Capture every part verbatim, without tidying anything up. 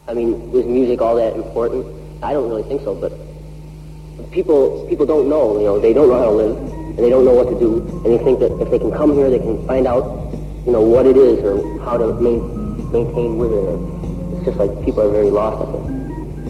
I mean, is music all that important? I don't really think so, but people people don't know, you know, they don't know how to live, and they don't know what to do, and they think that if they can come here, they can find out, you know, what it is or how to main, maintain with it. It's just like people are very lost, I think.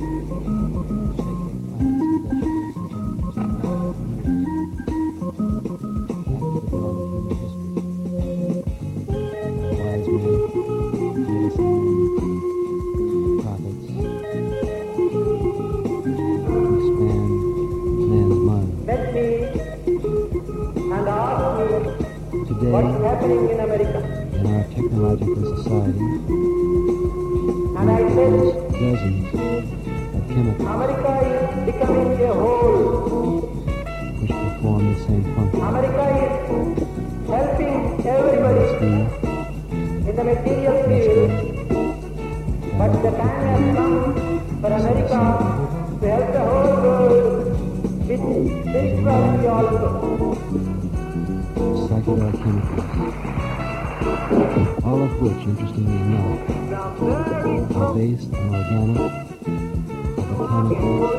What's happening in America? In our technological society, and I said, dozens of chemicals America is becoming a whole. which perform the same function. America is helping everybody in the material field, but the time has come for America to help the whole world with spirituality also. Psychedelic chemicals, all of which, interestingly enough, are based on organic, botanical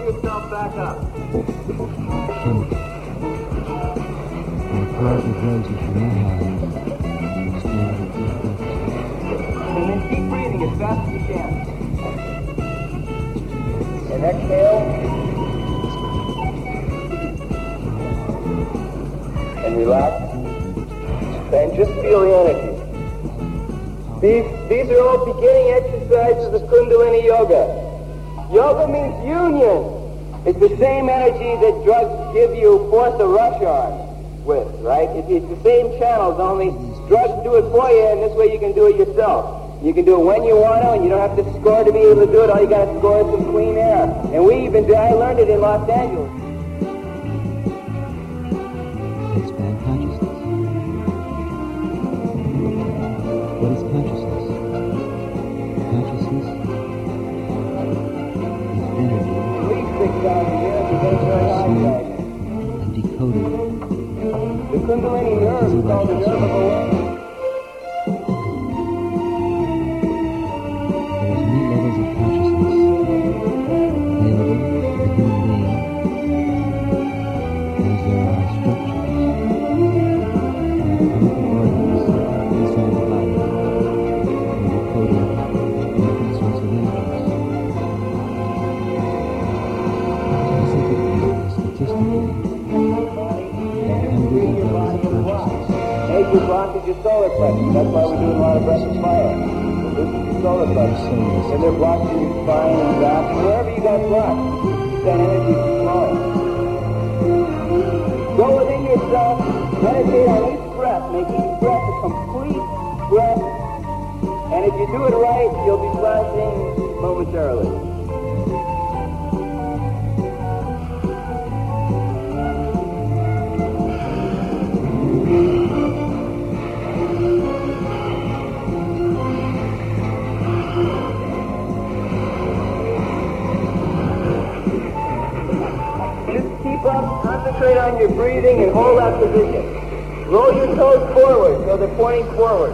chemicals, and a part of those which are not high are standard chemicals. And then keep breathing as fast as you can. And exhale. And relax. And just feel the energy. These, these are all beginning exercises of Kundalini Yoga. Yoga means union. It's the same energy that drugs give you, force a rush on with, right? It, it's the same channels, only drugs do it for you, and this way you can do it yourself. You can do it when you want to, and you don't have to score to be able to do it. All you got to score is some clean air. And we even, I learned it in Los Angeles. Expand consciousness. What is consciousness? Consciousness is energy perceived and decoded. The Kundalini nerve is called the nerve of awareness. There's many levels of consciousness available to the human being, as there are structures and chemical organs inside the body that are decoding different sorts of energies. Specifically, statistically, there are hundreds of levels of consciousness. Major blockage is solar plexus. That's why we're doing a lot of breath and fire. This is the solar plexus. And they're blocking your spine and back. Wherever you got blocked, keep that energy from flowing. Go within yourself, meditate on each breath, make each breath a complete breath. And if you do it right, you'll be flashing momentarily. Concentrate on your breathing and hold that position. Roll your toes forward so they're pointing forward.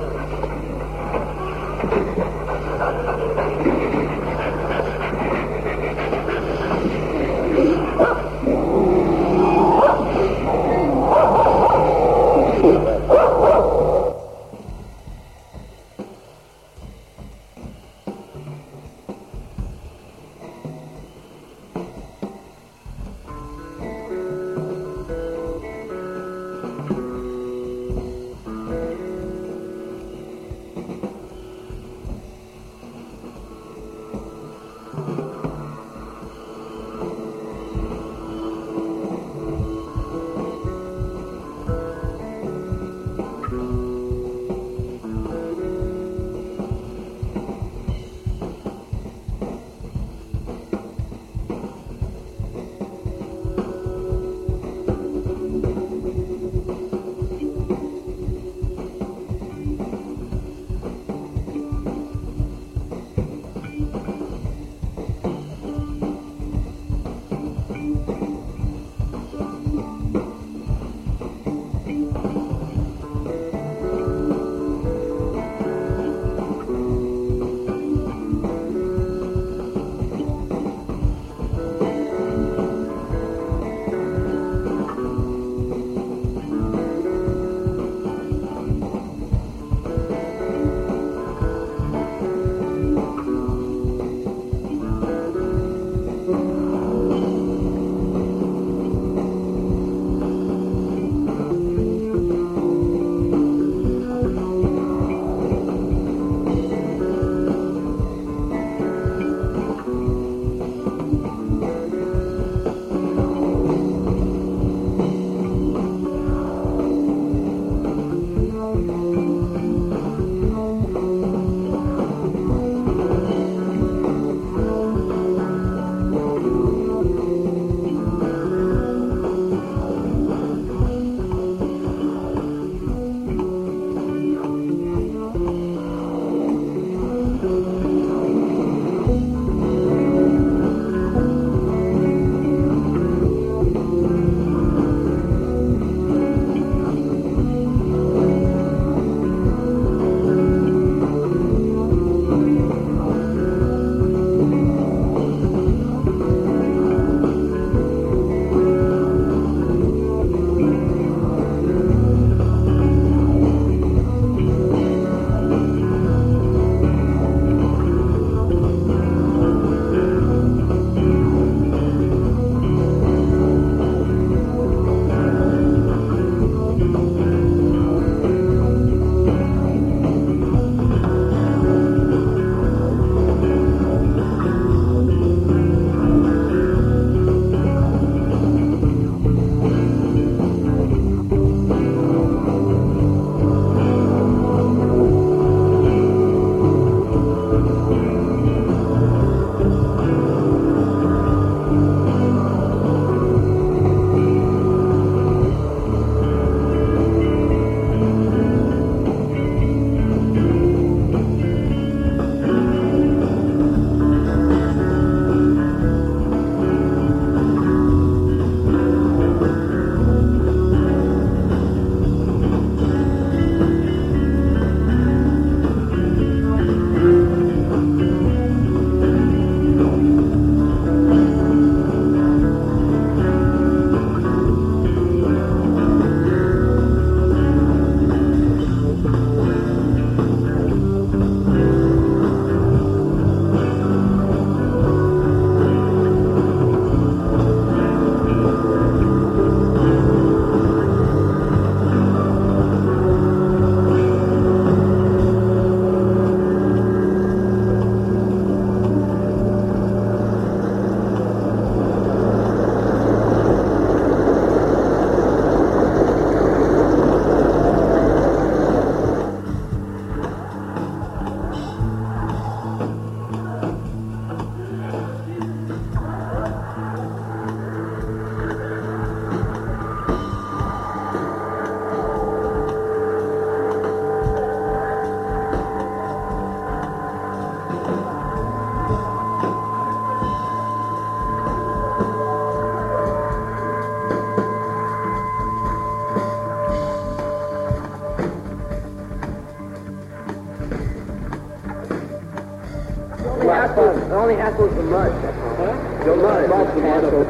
The hassle, the only hassle is the mud. Huh? The mud. Mud's the hassle.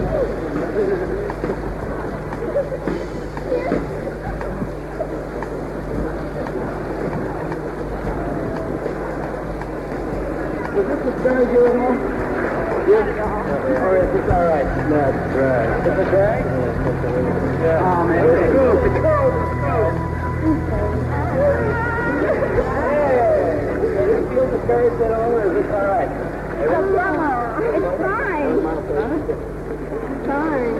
Was this the drag you were on? Yes. Or is this all right? No, it's drag. It's a drag? Yeah. Oh, man. It's cool. It's cool. It's cool. Hey! You feel the curves at all, or is this all right? Oh, it's fine. Fine.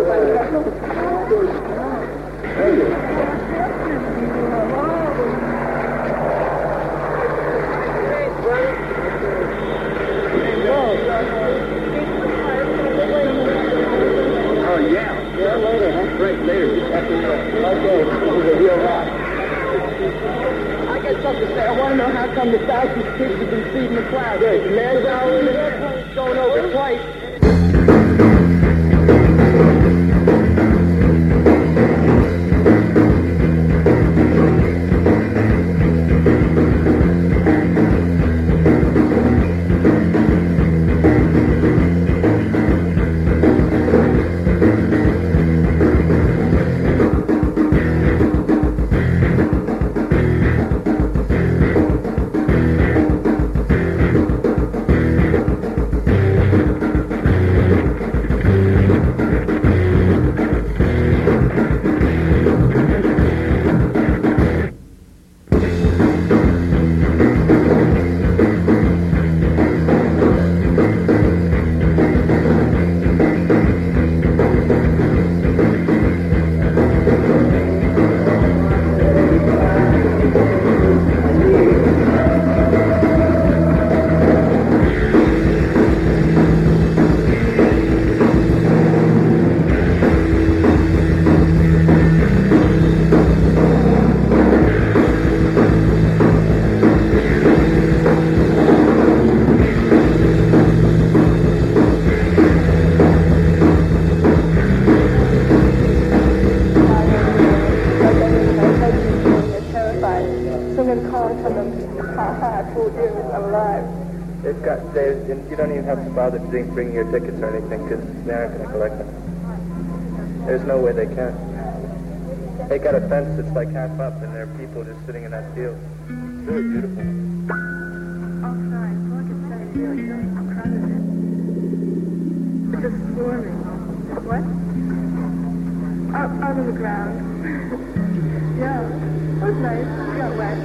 Oh, yeah. Yeah, later, huh? Great, later. Just after the... Okay, this is a real rock. I got something to say. I want to know how come the thousands of kids have been feeding the clouds. Good. The man's out in the airplane's going over twice. They've got, they, you don't even have to bother bringing your tickets or anything because they aren't going to collect them. There's no way they can. They got a fence that's like half up and there are people just sitting in that field. It's really beautiful. Oh, sorry. Look, it's very really good. I'm proud of it. It's just swarming. What? Out, out on the ground. Yeah. It was nice. It got wet.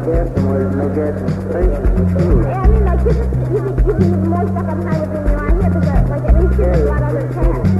gas somewhere, there's no gas in the station. It's huge. Yeah, I mean, like, you can, you can, you can more stuff on time than you are here, because, like, at least there's a lot of other tasks.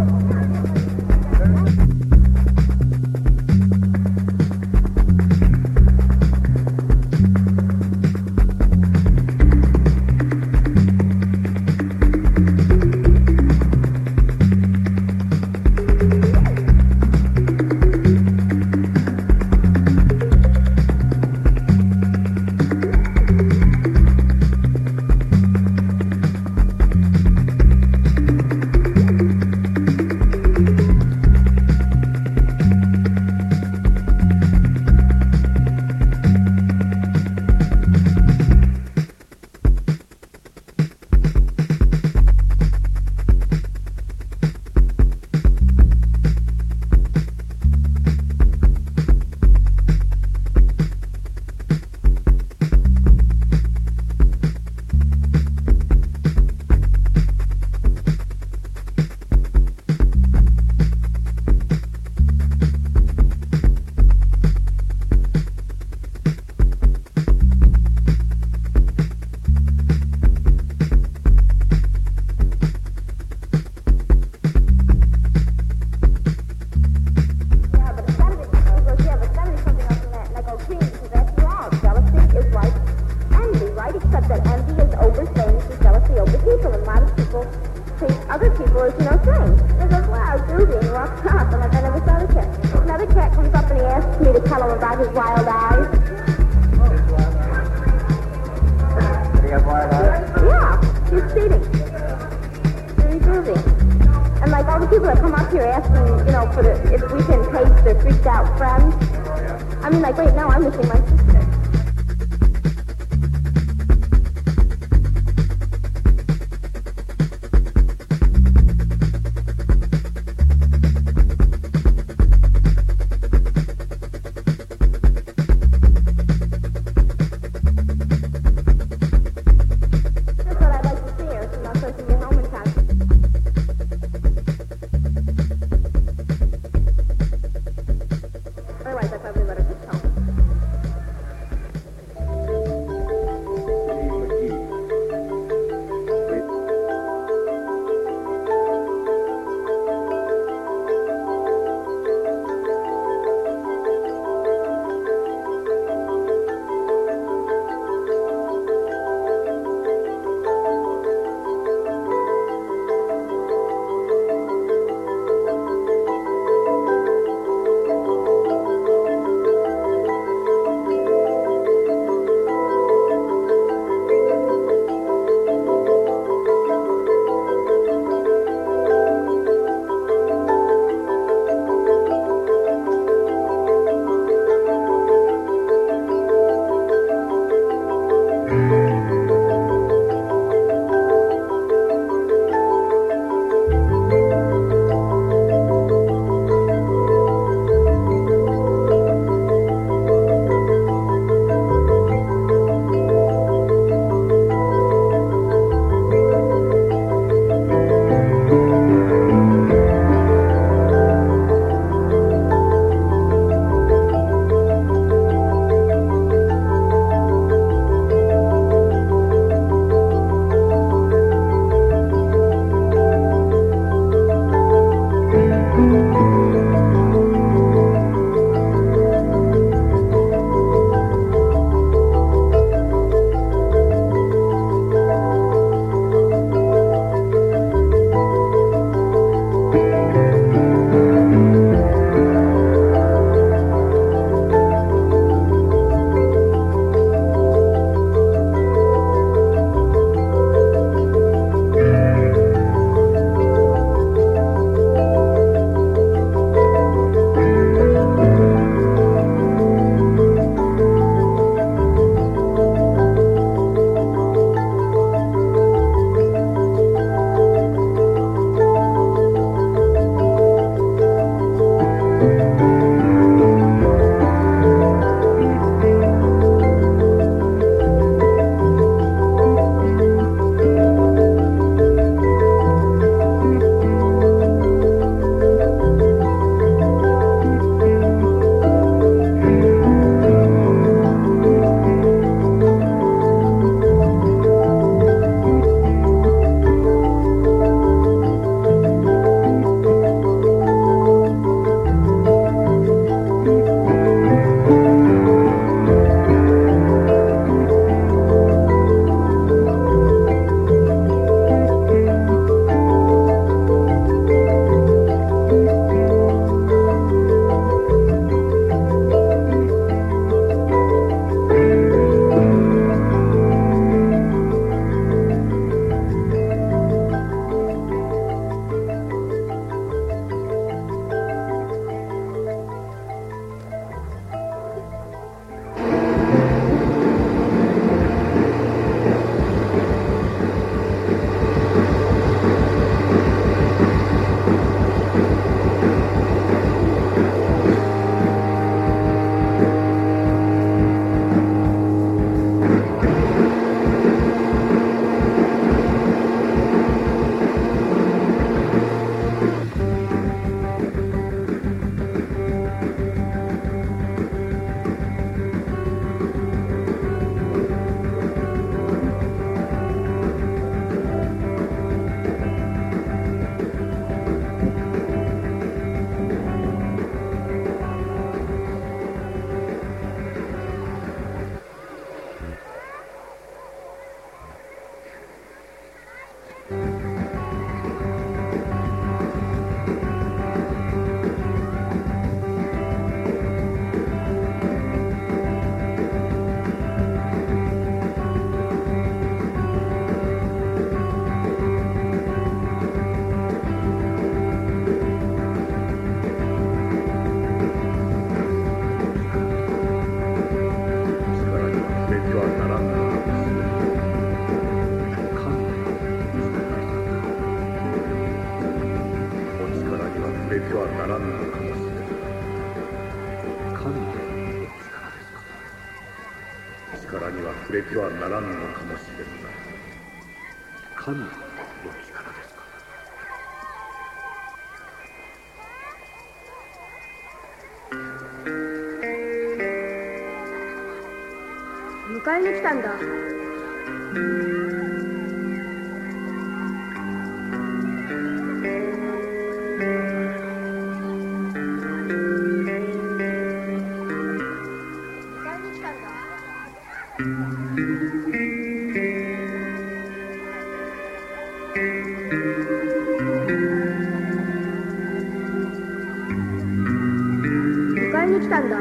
力には触れてはならんのかもしれんが、神の力ですか。 迎えに来たんだ。迎えに来たんだ。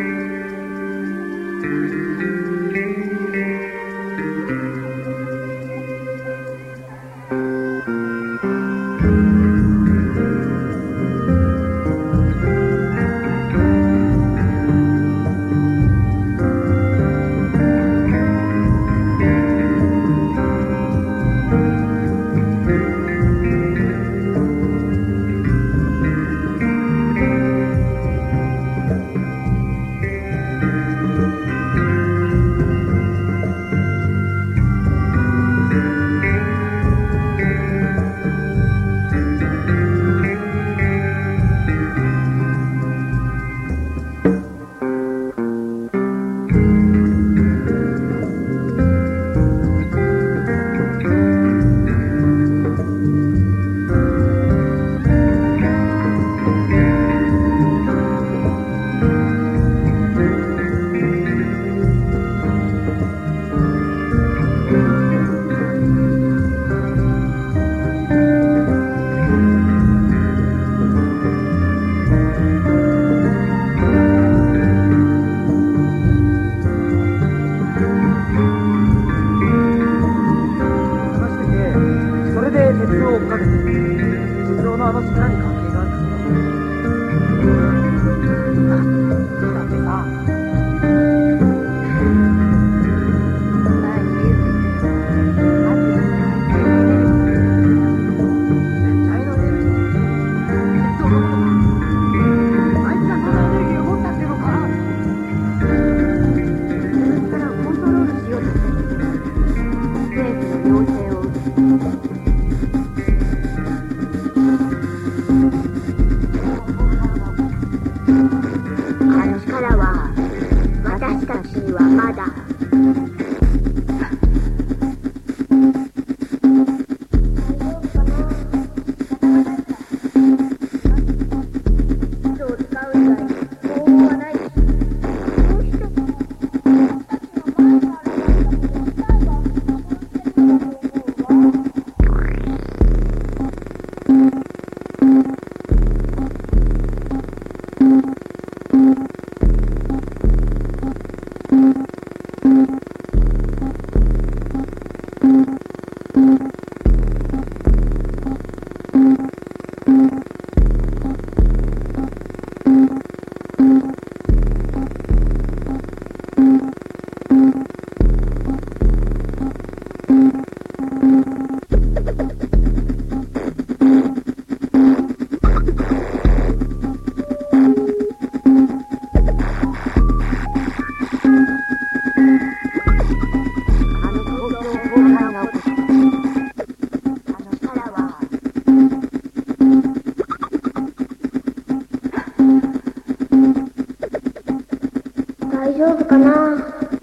大丈夫かな。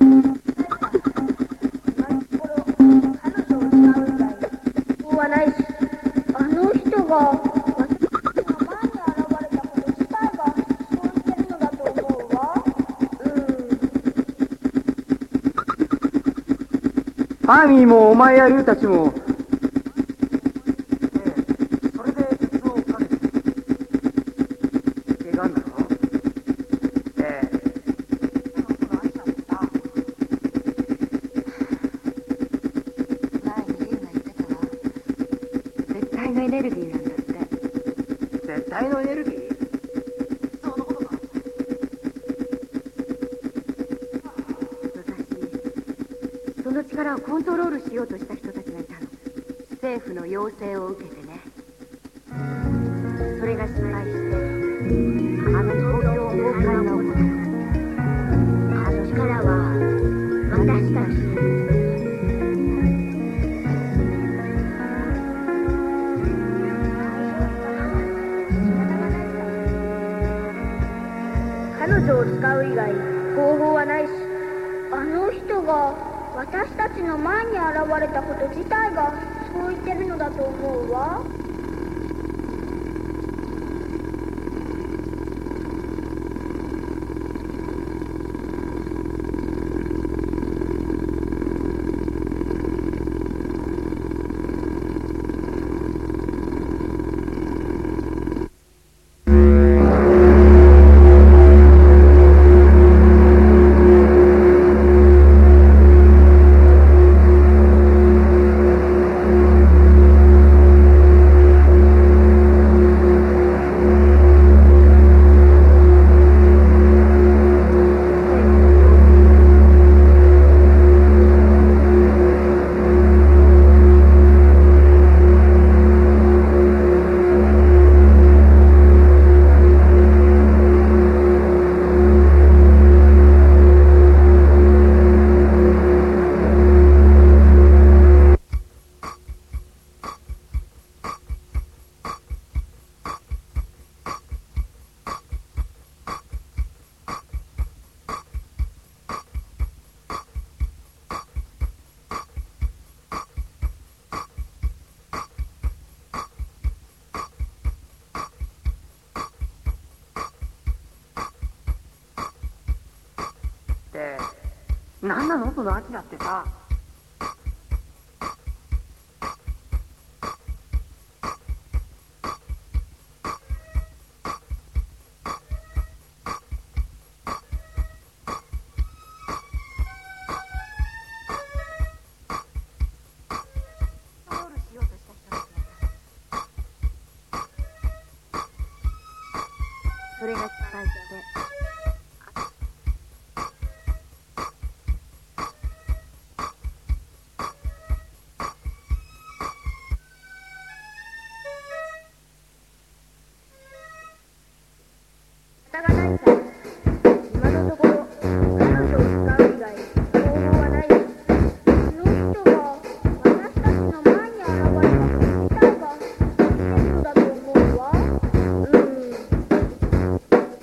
そうはないし、あの人が私の前に現れたこと自体がそうしてるのだと思うわ。 うん。アーミーもお前や竜たちも。 コントロールしようとした人たちがいたの。政府の要請を受けてね。それが失敗してあの東京崩壊が起こった。あの力は私したらしい。 彼女を使う以外方法はないし、あの人が私たちの前に現れたこと自体がそう言ってるのだと思うわ。 なんなのそのアキラってさ。それが失敗して。 仕方がないさ。今のところ彼女を使う以外方法はないし、あの人が私たちの前に現れたこと自体がそう言ってるのだと思うわ。うん。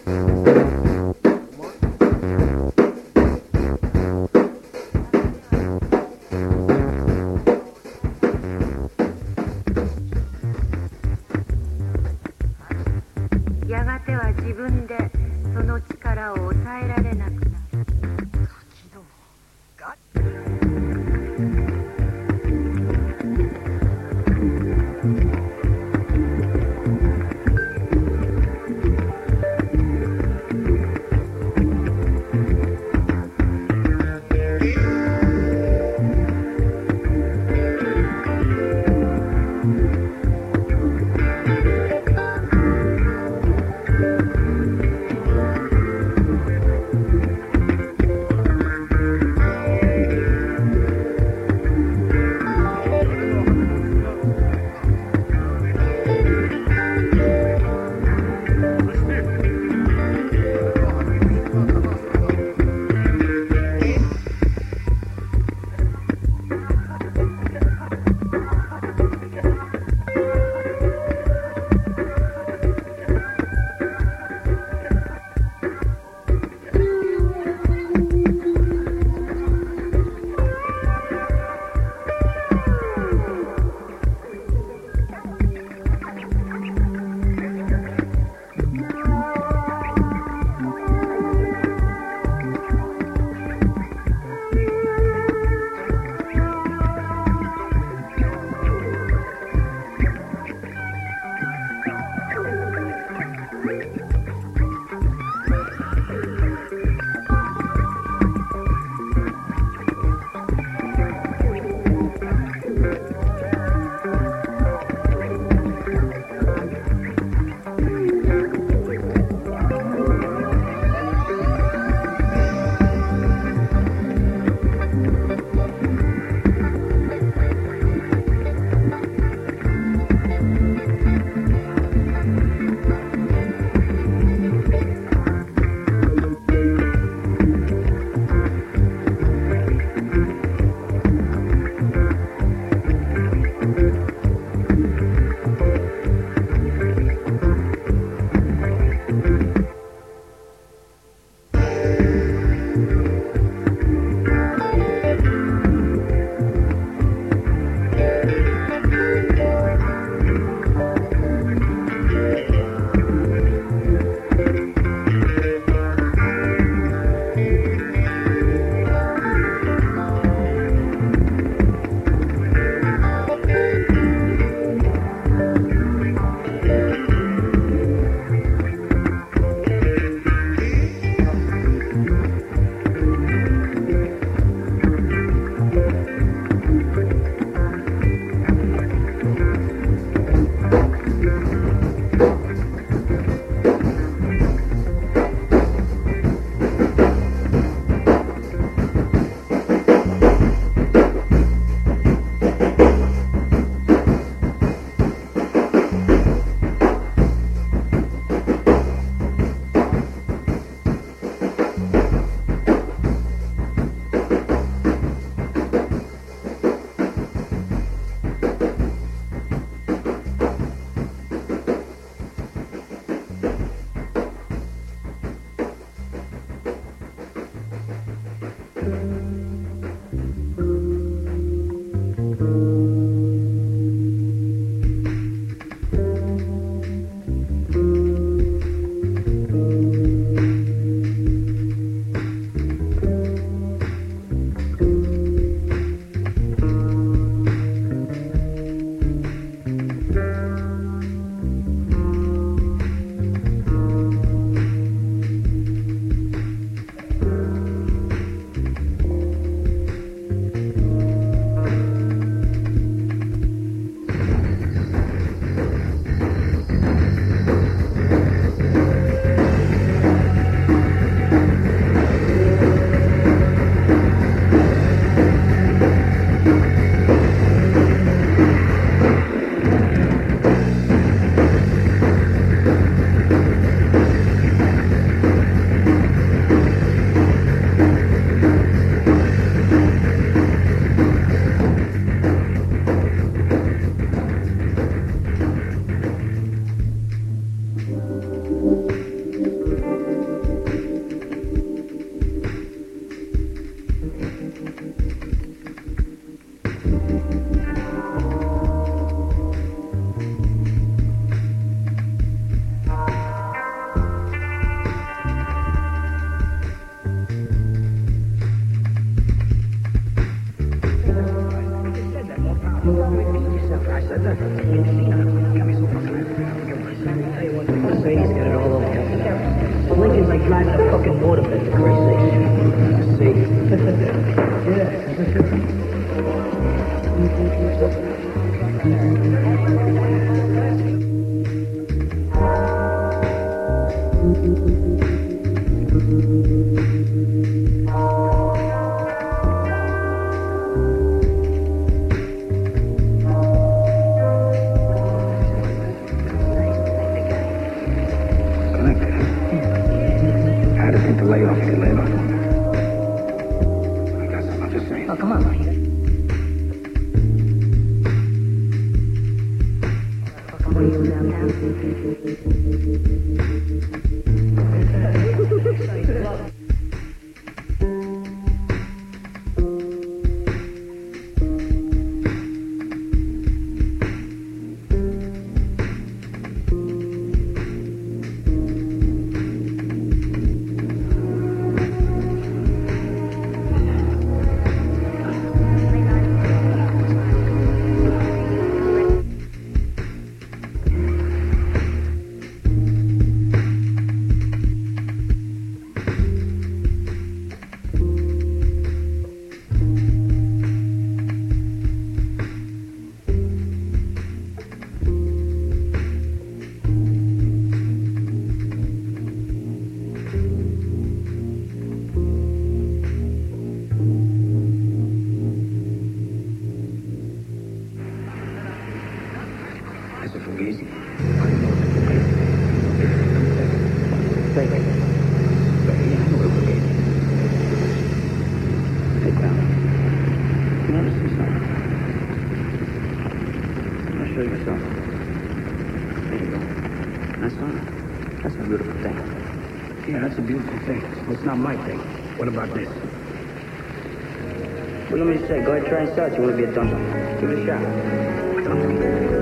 Go ahead, try and start. You want to be a dummy? Give it a shot. A dummy?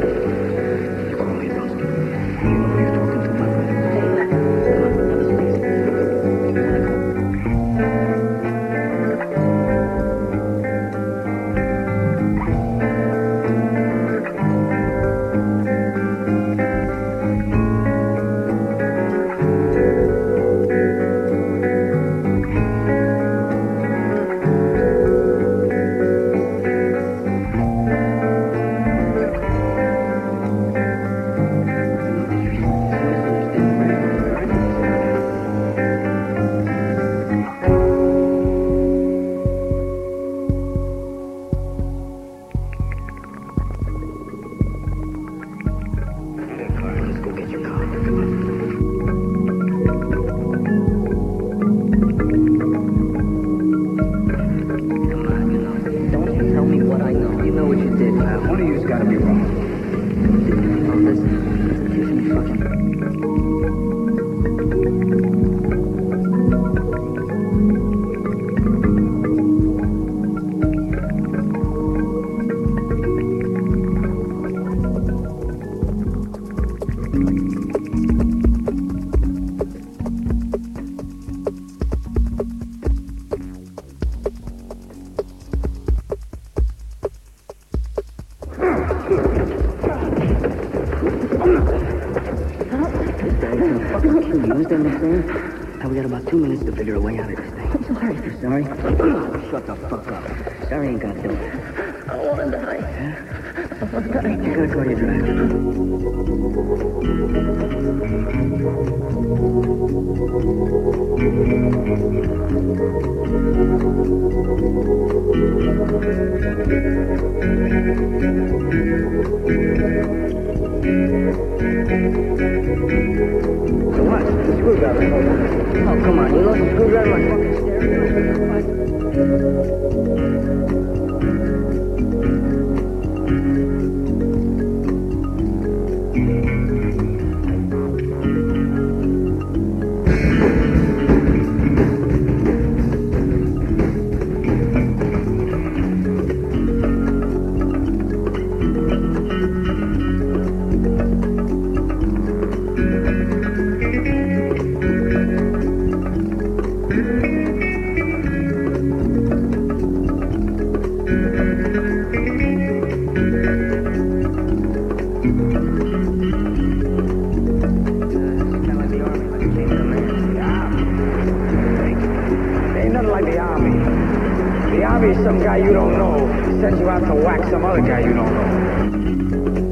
You call me a dummy? You know who you're talking to, my friend? Shut the fuck up. Sorry ain't gonna do it. I wanna die. Yeah? I wanna die. You gotta call your driver. So what? The screwdriver. Oh, come on. You lost the screwdriver on fucking stereo? you don't know sends you out to whack some other guy you don't know.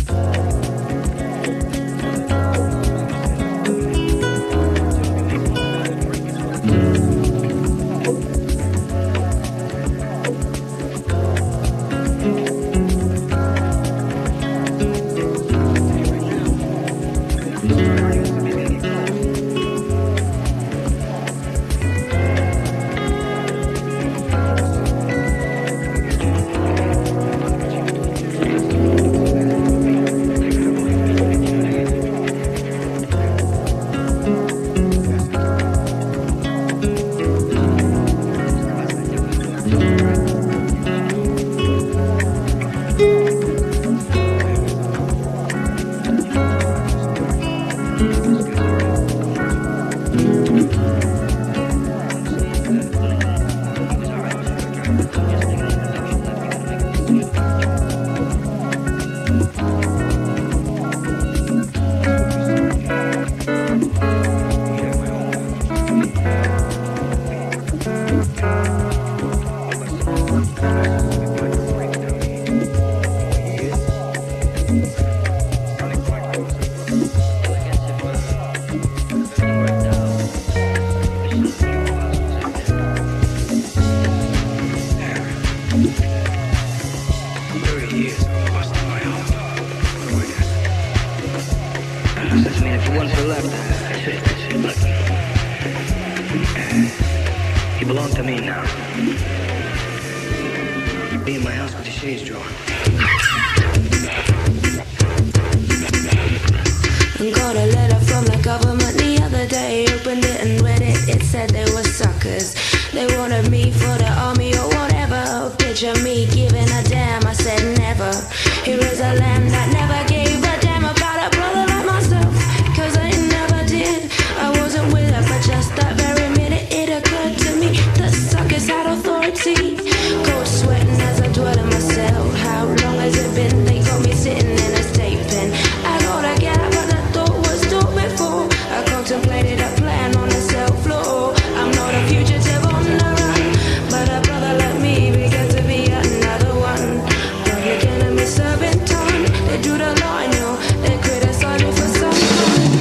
You belong to me now. Be in my house with the shades drawn. Got a letter from the government the other day. Opened it and read it. It said they were suckers. They wanted me for the army or whatever. Picture me giving a damn. I said never. Here is a land that never gave a damn about a brother like myself. Cause I never did. I wasn't with her, but just that very minute it occurred to me. The suckers had authority. Cold sweating as I dwell in my cell. How long has it been? They got me sitting in a state pen. I gotta get out, but the thought was thought before. I contemplated a plan on the cell floor. I'm not a fugitive on the run, but a brother like me began to be another one. Public enemy serving time. They drew the line, yo. They criticized me for some time.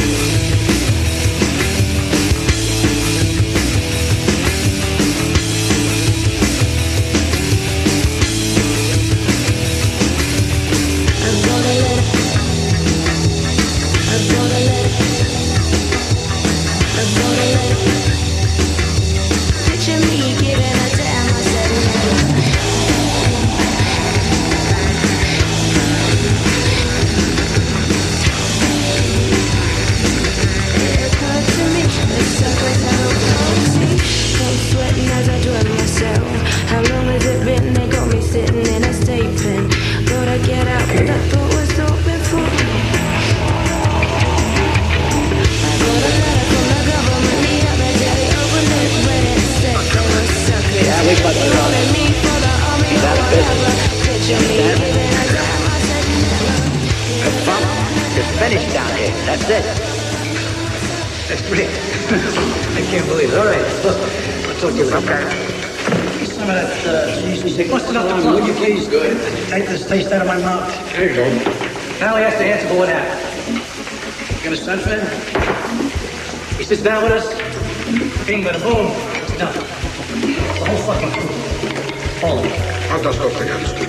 I'm gonna let it. I'm gonna let it. I'm gonna let it. Picture me giving a damn. I said never. It occurred to me that suckers had authority. Cold sweating as I dwell myself. How long has it been? They got me sitting in a state pen. Gotta get out, but that thought was thought before. I got a letter from the government the other day. Opened it, read it, said they were suckers. Yeah, we fucking They wanted me for the army or whatever. Picture me giving a damn. I said never. You're finished down here. That's it. That's great. I can't believe it. All right. Look, I'll talk to you later. Okay. Some of that, uh, you say, bust it up the would you please? Good. Take this taste out of my mouth. There you go. Now he has to answer for what happened. You got a son for him? He sits down with us. Bing, bada boom. It's done. The whole fucking crew. All of it. Antaa soppajärjestys.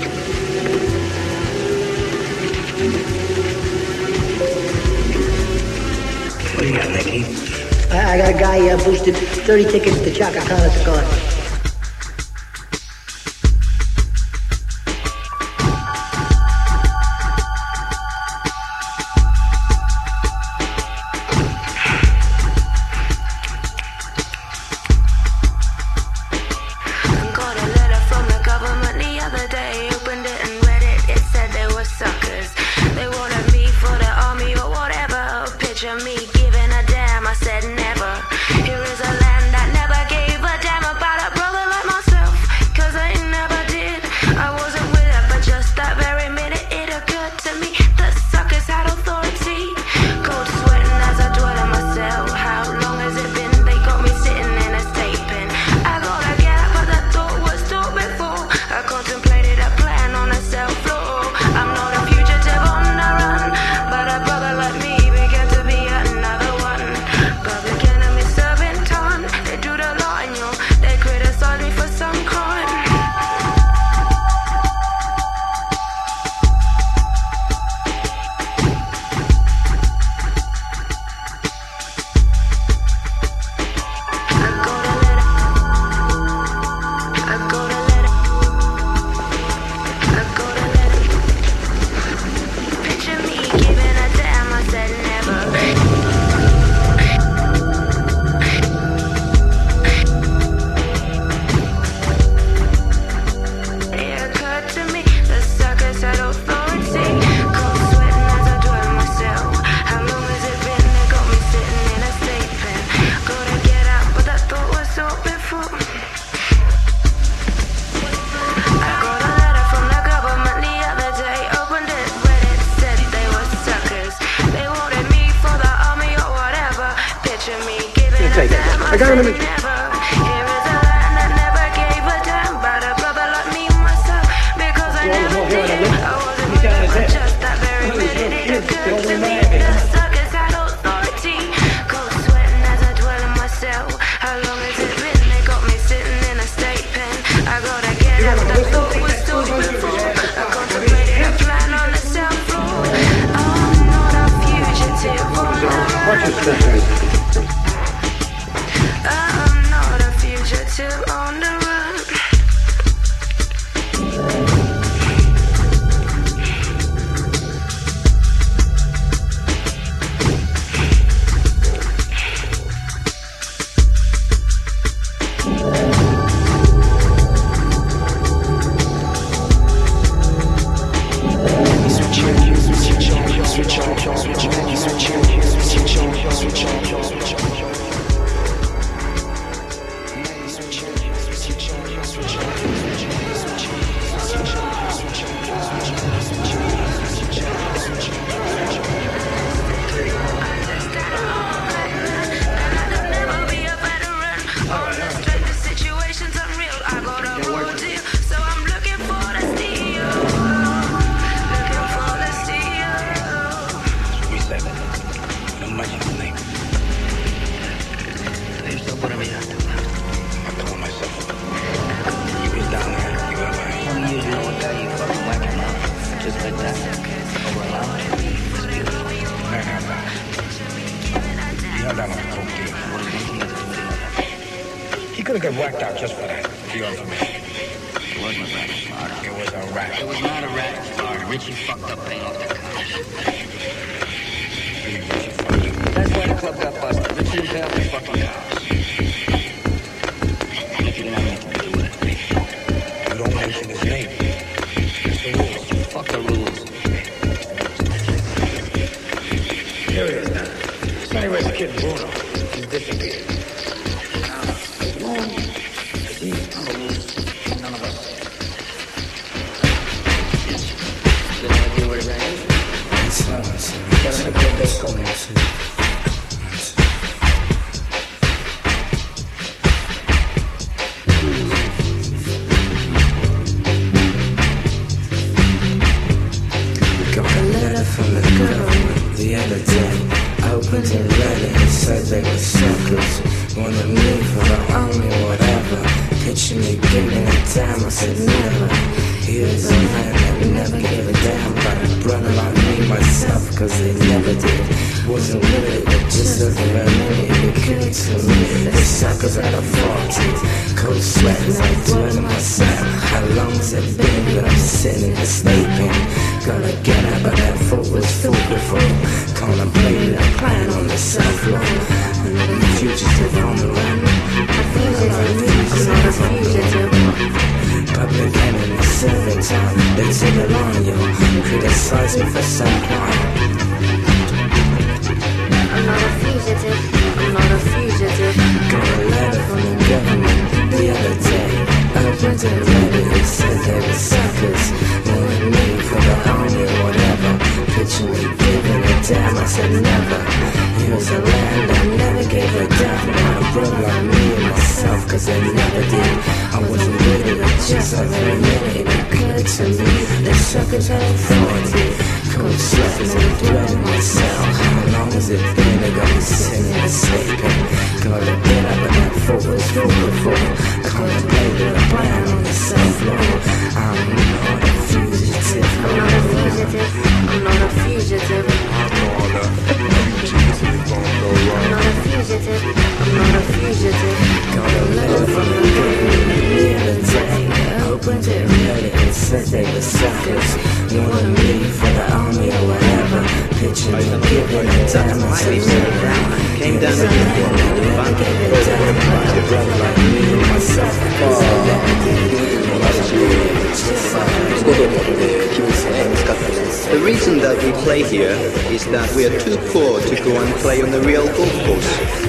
What do you got, Nicky? I, I got a guy uh, boosted thirty tickets to Chaka Khan Cigar. Got a letter from the government the other day. Opened it and read it. It said they were suckers. They wanted me for the army or whatever. Picture me giving a damn. I said never. Here is a land that never gave a damn about a brother like myself. Cause I never did. I wasn't with her, but just that very minute it occurred to me. The suckers had authority. Cold sweating as I dwell in my cell. How long has it been? They got me sitting in a state pen. I gotta get out, but that thought was thought before. I contemplated a plan on the cell floor. I'm not a fugitive on I got him in the... I'm not a fugitive on the run. He could have got whacked out just for that, for your information. It wasn't a rat, Florida. It was a rat. It was not a rat, Florida. Richie fucked up paying off the cops. That's why the club got busted. Richie didn't pay off the fucking cops. If you didn't have anything to do with it. You don't mention his name. It's the rules. Fuck the rules. Here it is now. Sonny Ray's kid Bruno. He's disappeared. The reason that we play here is that we are too poor to go and play on the real golf course.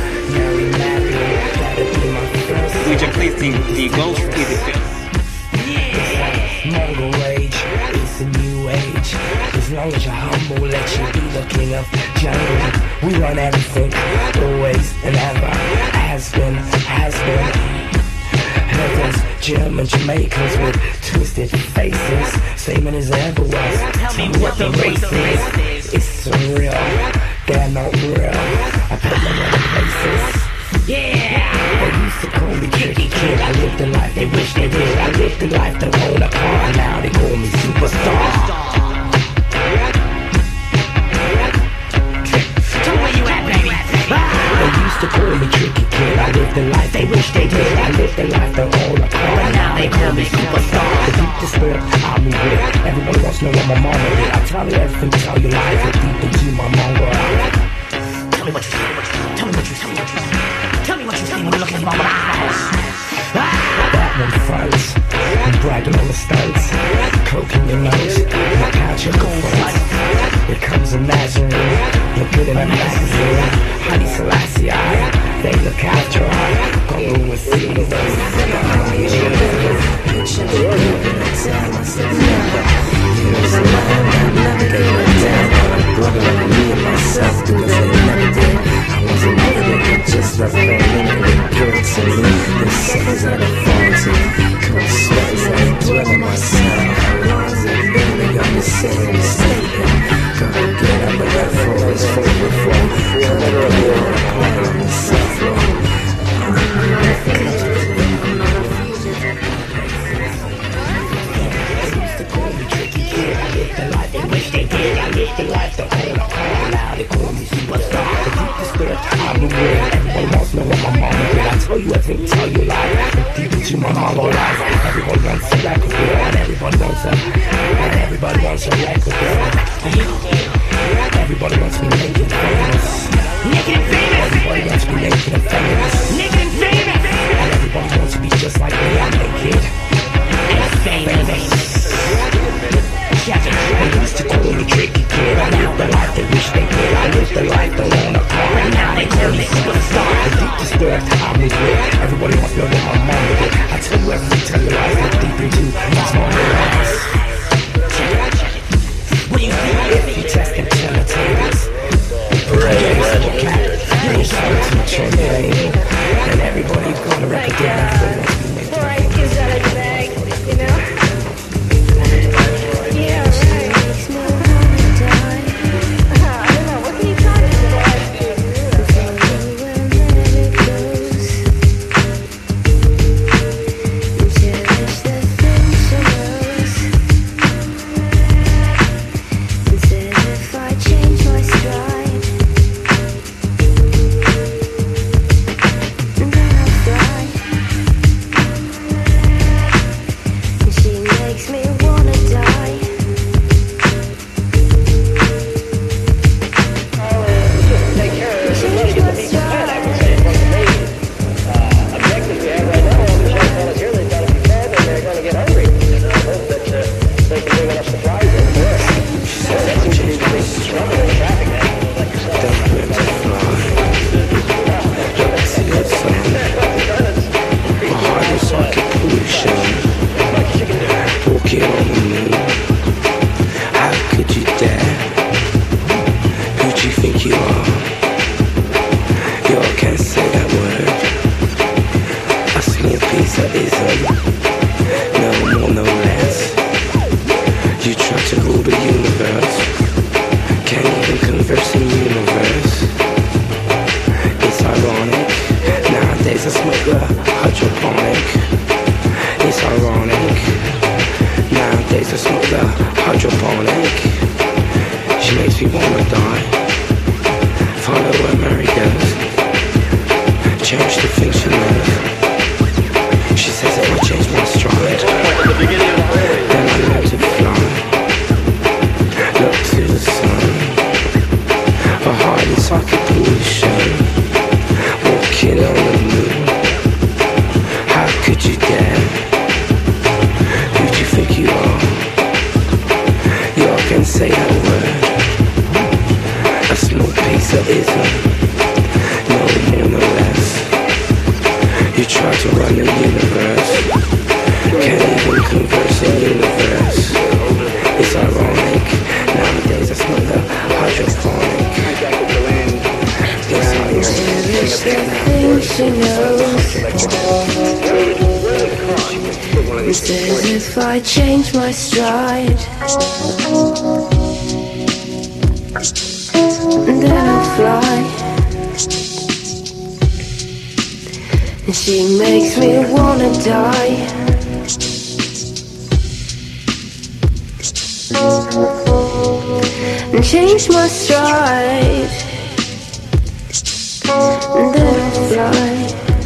Would you please think the golf is a thing? Mongol rage, it's a new age. As long as you're humble, let you be the king of the jungle. We run everything, always and ever. has been, has been. Heard there's German Jamaicans with twisted faces, same as ever was. Tell me what the race is. It's surreal, they're not real. I put them in places. Yeah! They used to call me tricky kid. I lived the life they wish they did. I lived the life they own a car. Now they call me superstar. Tell me where you at, baby. They used to call me tricky kid. I lived the life they wish they did. I lived the life they own a car. Now they call me superstar. The deep despair I move with. Everybody wants to know what my mama did. I tell you everything, tell you life. Look deep into my mama. Tell me what you see. Tell me what you see. Tell me what you see when you look in my eyes. That one froze. I'm bragging on the stones. Coke in your nose. Look out your girlfriend. Here comes a Nazarene. Look good in a magazine. Honey Selassie, they look after her. Go and see the just like that minute good to me. The seconds that are falling to me. Come sweats that I dwell in myself. How long has it been that y'all been sitting and sleeping? Gotta get up and that floor is full before. Come literally on the planet on the south floor. I'm not a fugitive. I'm not a fugitive. They used to call me tricky kid. I lived the life they wish they did. I lived the life that they don't call. Now they call me superstar. The deepest spirit I'm the real. Everybody wants to know what my mama did. I tell you everything, tell you life. Deep into my mama life. Everyone wants a record girl. And everybody wants a And everybody wants a record girl. Everybody wants to be naked and famous. Naked and famous. Everybody wants to be naked and famous. Naked and famous. And everybody wants to be just like me. I'm naked and famous. They used to call me tricky kid. I lived the life they wish they did. I lived the life they want a car. And now they call me superstar. The deep disturbed I was with. Everybody wants to know what my mama did. I tell you everything, tell you life. Look deep into my small eyes. What do you think? If you test them tables, and everybody gonna record down. Four ice cubes out of the bag, you know? Yeah, right. Uh, I don't know, what can you talk about ice cubes? If I change my stride, and then I'll fly. And she makes me wanna die. Take care of the money to the people fed, I would say, is one of the main uh, objectives we have right now. All the young fellas here, they've got to be fed and they're going to get hungry. And I hope that uh, they can bring enough supplies in for us. So that seems to be the big struggle in traffic now, like yourself. My heart is like a pollution. Walking on the moon. How could you dare? Who do you think you are? Yo, I can't say that word. I see a piece of ism. No more, no less. You try to rule the universe. Can't even converse in the universe. It's ironic. Nowadays I smoke the hydroponic. It's ironic. Nowadays I smoke the hydroponic. She makes me wanna die. Follow where Mary goes. Cherish the things she knows. She says if I change my stride, then I learn to fly. Look to the sun. Her heart is like a pollution. Walking on the moon. How could you dare? Who do you think you are? You can say that word. A small piece of ism. No more, no less. You try to run the universe. Can't even converse in the universe. It's ironic. Nowadays I smell the hydroponic. It's ironic. she knows. It says if I change my stride, then I'll fly. And she makes me wanna die. And change my stride, and then I'll fly.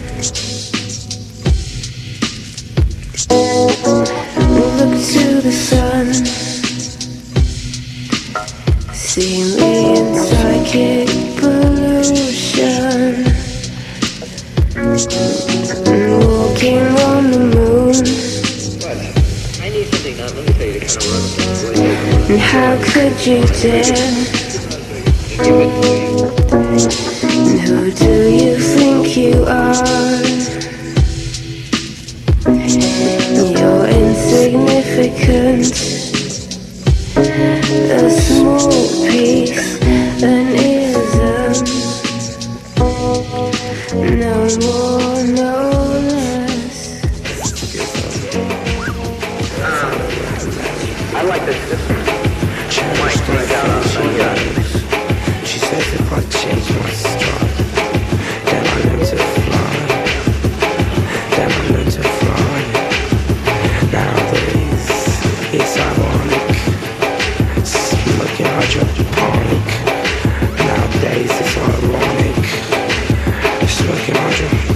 Look to the sun, see me in psychic pollution, walking on the moon. I need something, uh, let me tell you to kind of run. And how could you dare? And who do you think you are? You're insignificant, a small piece, an ism, no more, no less. I like this. this Mike right out on the uh, She says if I change my stride, then I learn to fly. Then I learn to fly. Nowadays, it's ironic, smoking hydroponic. Nowadays, it's ironic, smoking hydroponic.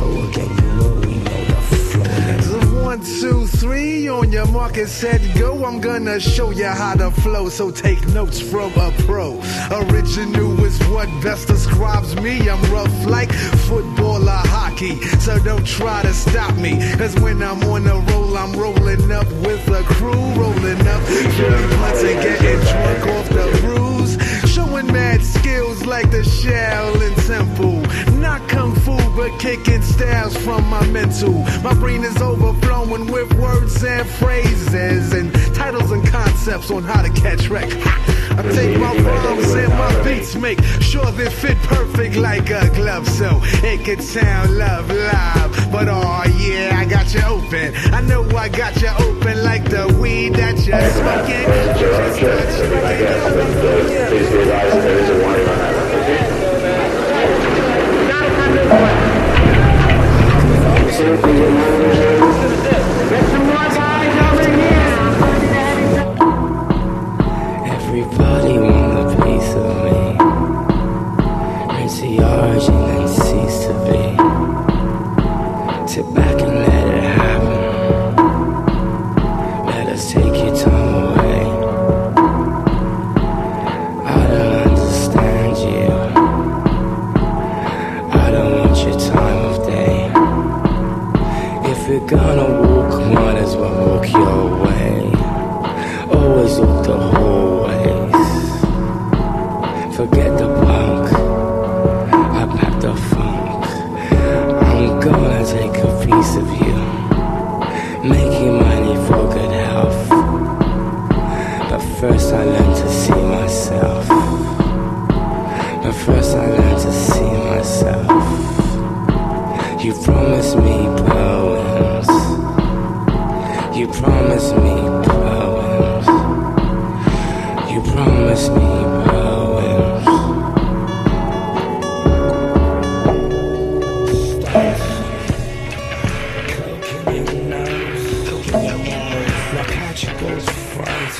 Said go, I'm I'm gonna show you how to flow, so take notes from a pro. Original is what best describes me. I'm rough like football or hockey, so don't try to stop me. Cause when I'm on a roll, I'm rolling up with a crew, rolling up, filling blunts and getting drunk off the brews. Showing mad skills like the Shaolin Temple. Not kung fu, but kicking styles from my mental. My brain is overflowing with words and phrases and titles and concepts on how to catch wreck. I take my rhymes and my beats, make sure they fit perfect like a glove, so it could sound love live. But oh yeah, I got you open. I know I got you open like the weed that you're smoking. Just touch me. I guess, but uh, please be advised there is a warning on that one, okay? Everybody want a piece of me. Rinse the origin and cease to be. Sit back and let it happen. Let us take your time away. I don't understand you. I don't want your time of day. If you're gonna walk, might as well walk your way. Always walk the whole ways. Forget the punk, I packed the funk. I'm gonna take a piece of you, making money for good health. But first I learned to see myself. But first I learned to see myself. You promised me poems. You promised me poems. You promised me poems. Coke in your nose, coke in your nose. Now catch your ghost front.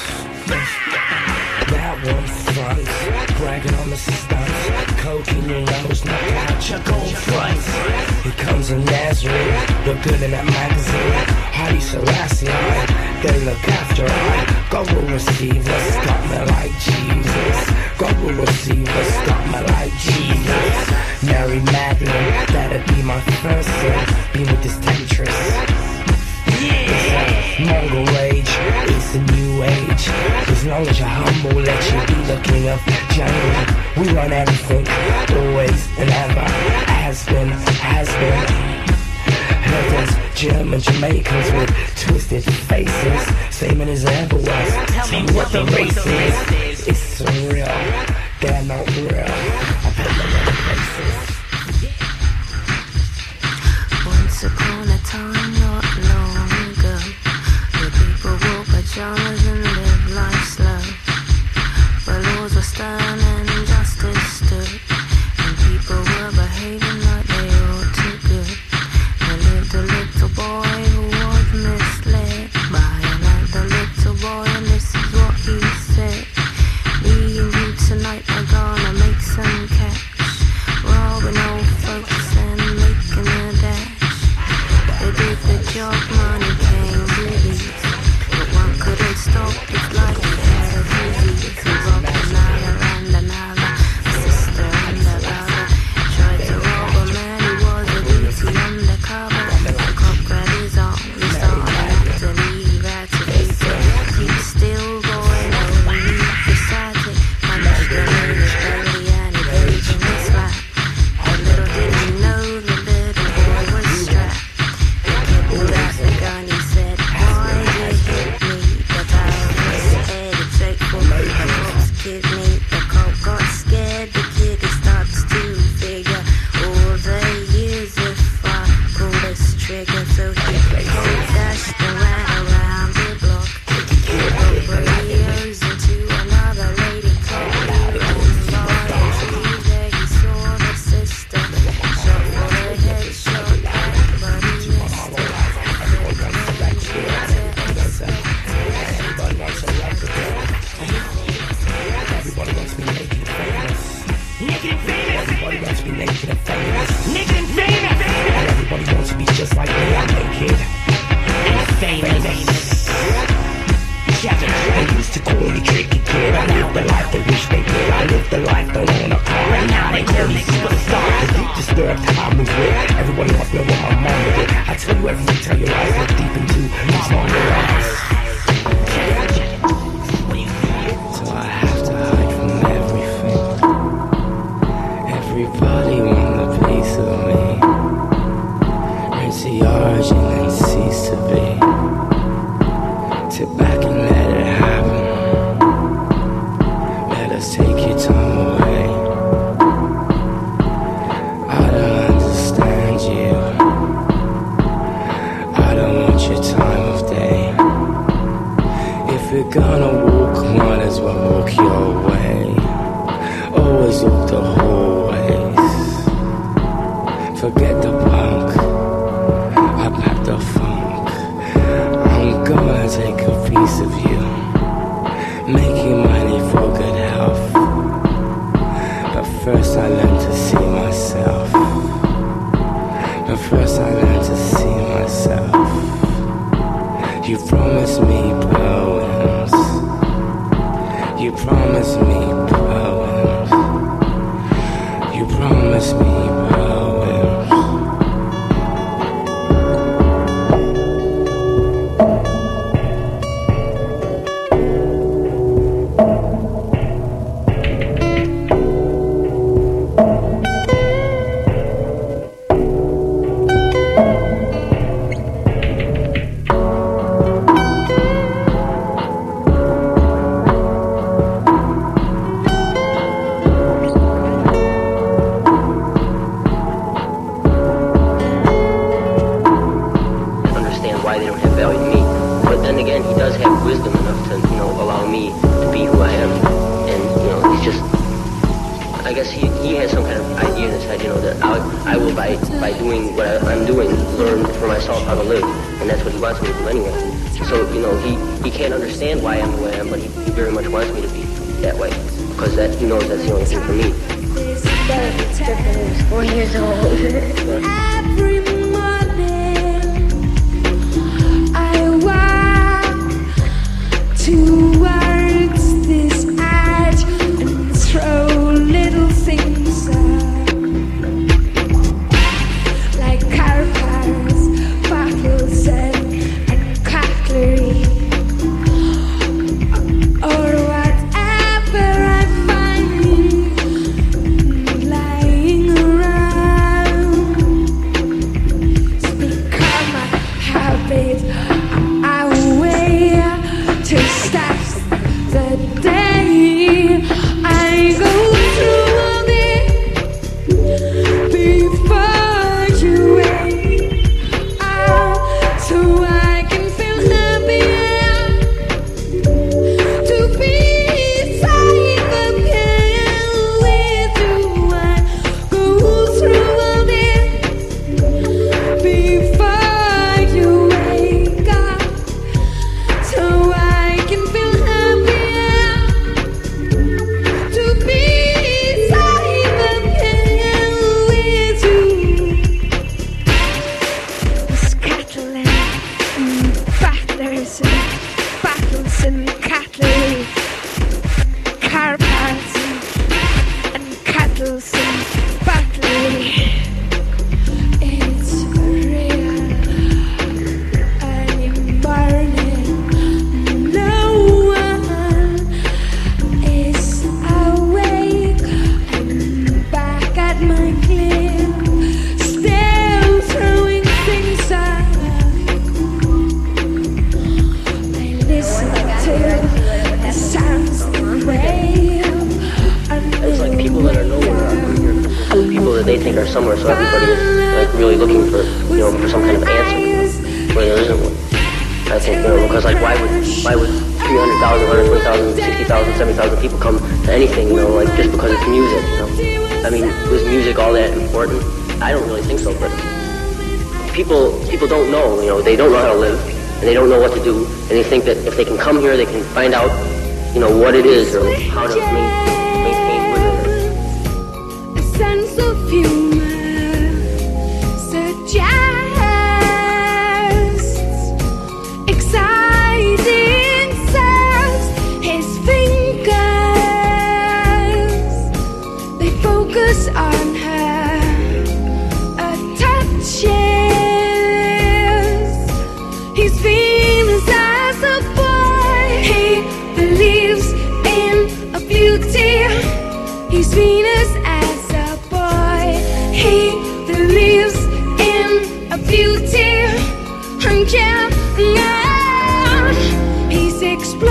That one front, bragging on the stunts. Coke in your nose, now catch your gold front. Here comes a Nazareth, look good in that magazine. Haile Selassie, they look after I. God will receive us, stop me like Jesus. God will receive us, stop me like Jesus. Mary Magdalene, that'd be my first sin. Be with this temptress. It's a Mongol rage, it's a new age. As long as you're humble, let you be the king of jungle. We run everything, always and ever. Has been, has been. Heavens, German Jamaicans with twisted faces. Same as ever was. Tell me what the race is. It's surreal. They're not real. I put them on the places. Once upon a time, not long ago, the people wore pajamas and lived life slow. But laws were stern and justice stood, and people were behaving like they ought to good. There lived a little boy who was misled by another little boy, and this is what he said. Me and you tonight are gonna make some cash. making money for good health. But first I learned to see myself. But first I learned to see myself. You promised me poems. You promised me poems. You promised me poems. Find out, you know, what it is or how to maintain, maintain with it. A sense of humor suggests exciting sounds. His fingers, they focus on her touches. His Venus as a believes in a beauty. He's Venus as a boy. He believes in a beauty. And yeah, yeah, he's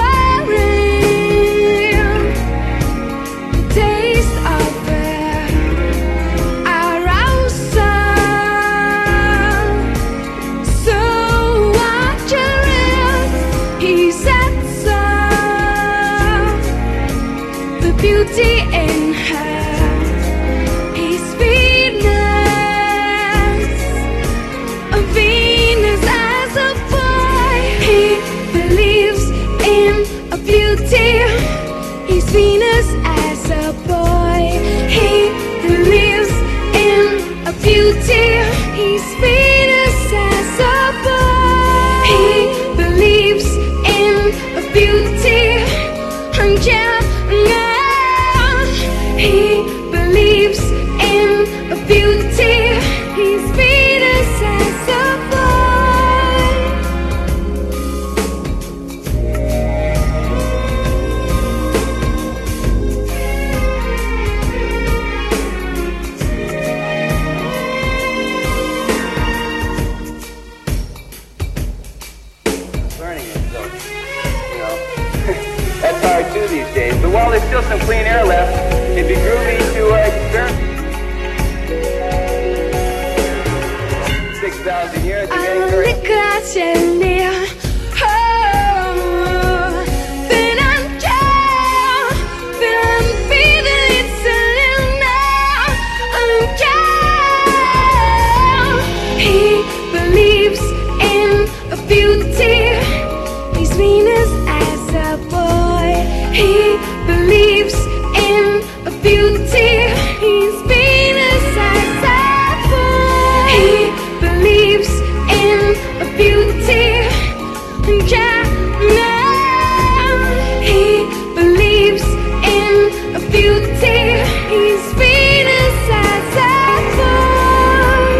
exploring the taste of it. Arousal. So watch your ears. He sets the beauty in her. He's Venus, a Venus as a boy. He believes in a beauty. yeah, yeah. He believes in a beauty. He's Venus as a That's hard too these days. But while there's still some clean air left, it'd be groovy to uh, experiment. Six thousand years, you're getting very... Oh, then I'm down, then I'm feeling it selling now. I'm down. He believes in a beauty. He's Venus as a boy. He believes in a beauty. He's Venus as a boy. He believes in a beauty. Yeah, now he believes in a beauty. He's Venus as a boy.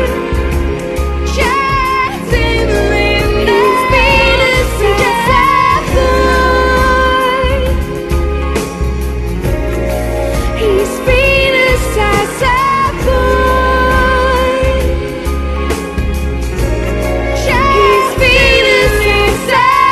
Just in the wind. He's Venus as a boy. He's Venus as a boy. He's Venus as a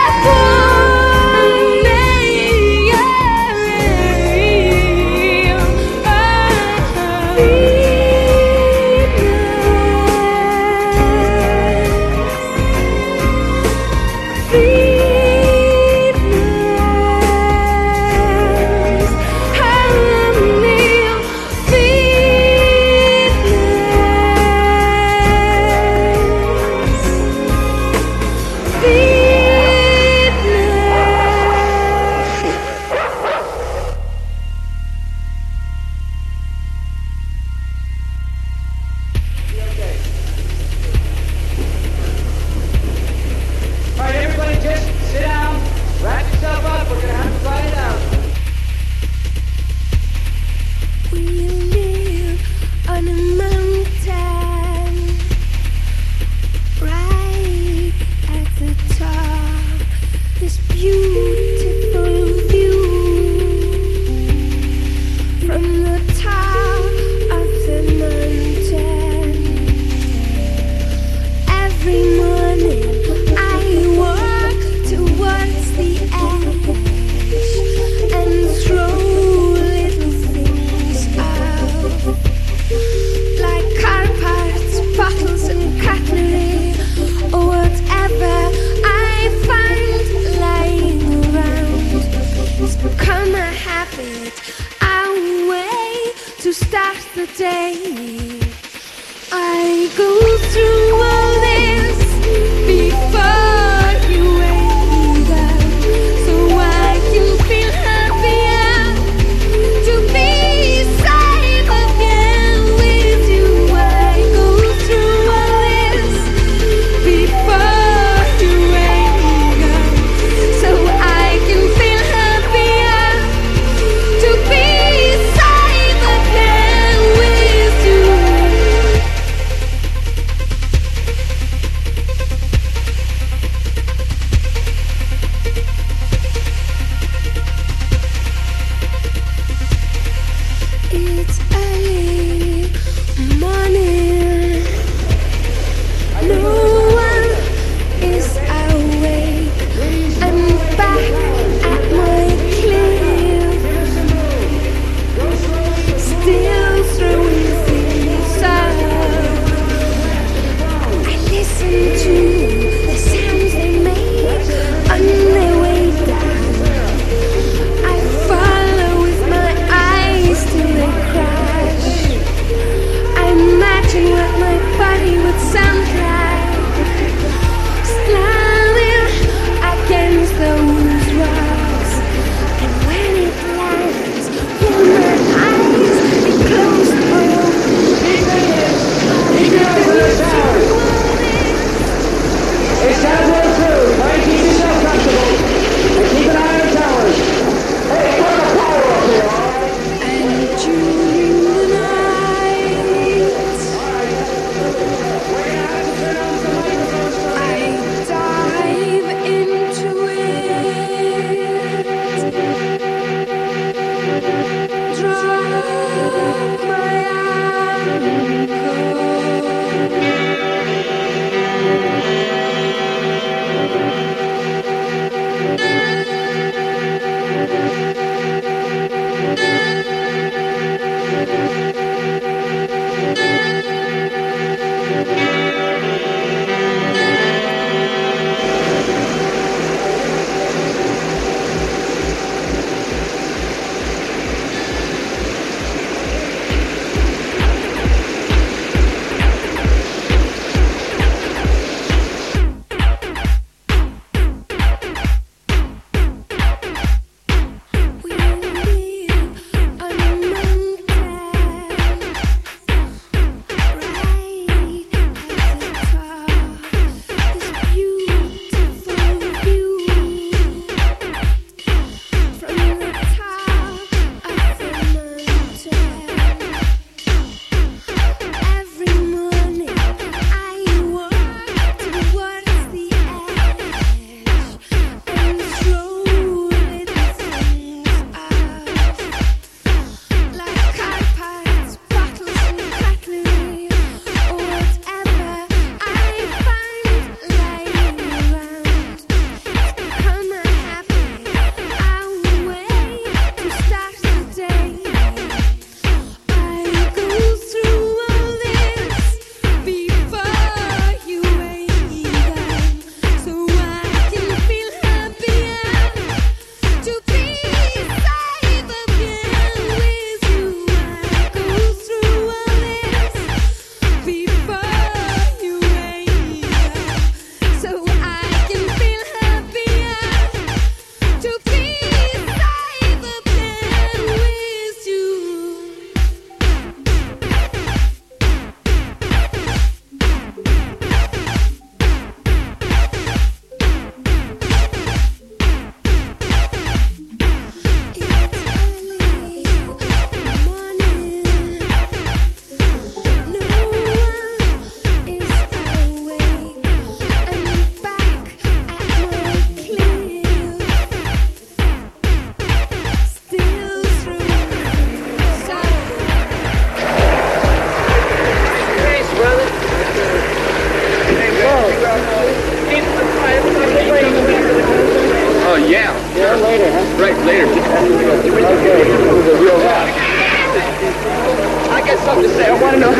All right, everybody just sit down, wrap yourself up. We're going to have to fly it out. We live on a mountain, right at the top. This beautiful view from the top of the mountain. Every morning I walk towards the edge and throw little things out, like car parts, bottles and cutlery, or whatever I find lying around. It's become a habit, a way to start the day. I go through all this before you wake up, so I can feel happier to be safe again with you. I go through all this before you wake up, so I can feel happier to be safe again with you.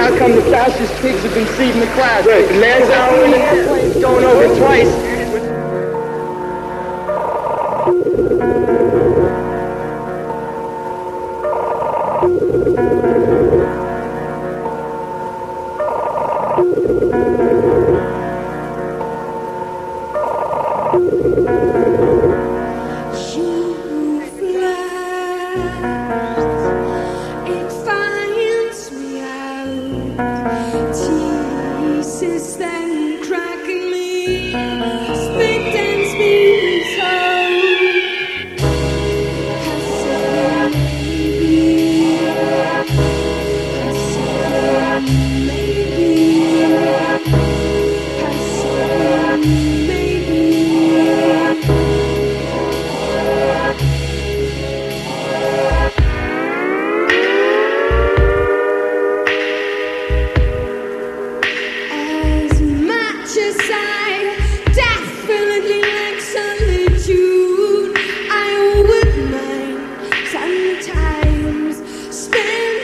How come the fascist pigs have been seeding the class? Right. The man's out in the airplane's going over twice. Spend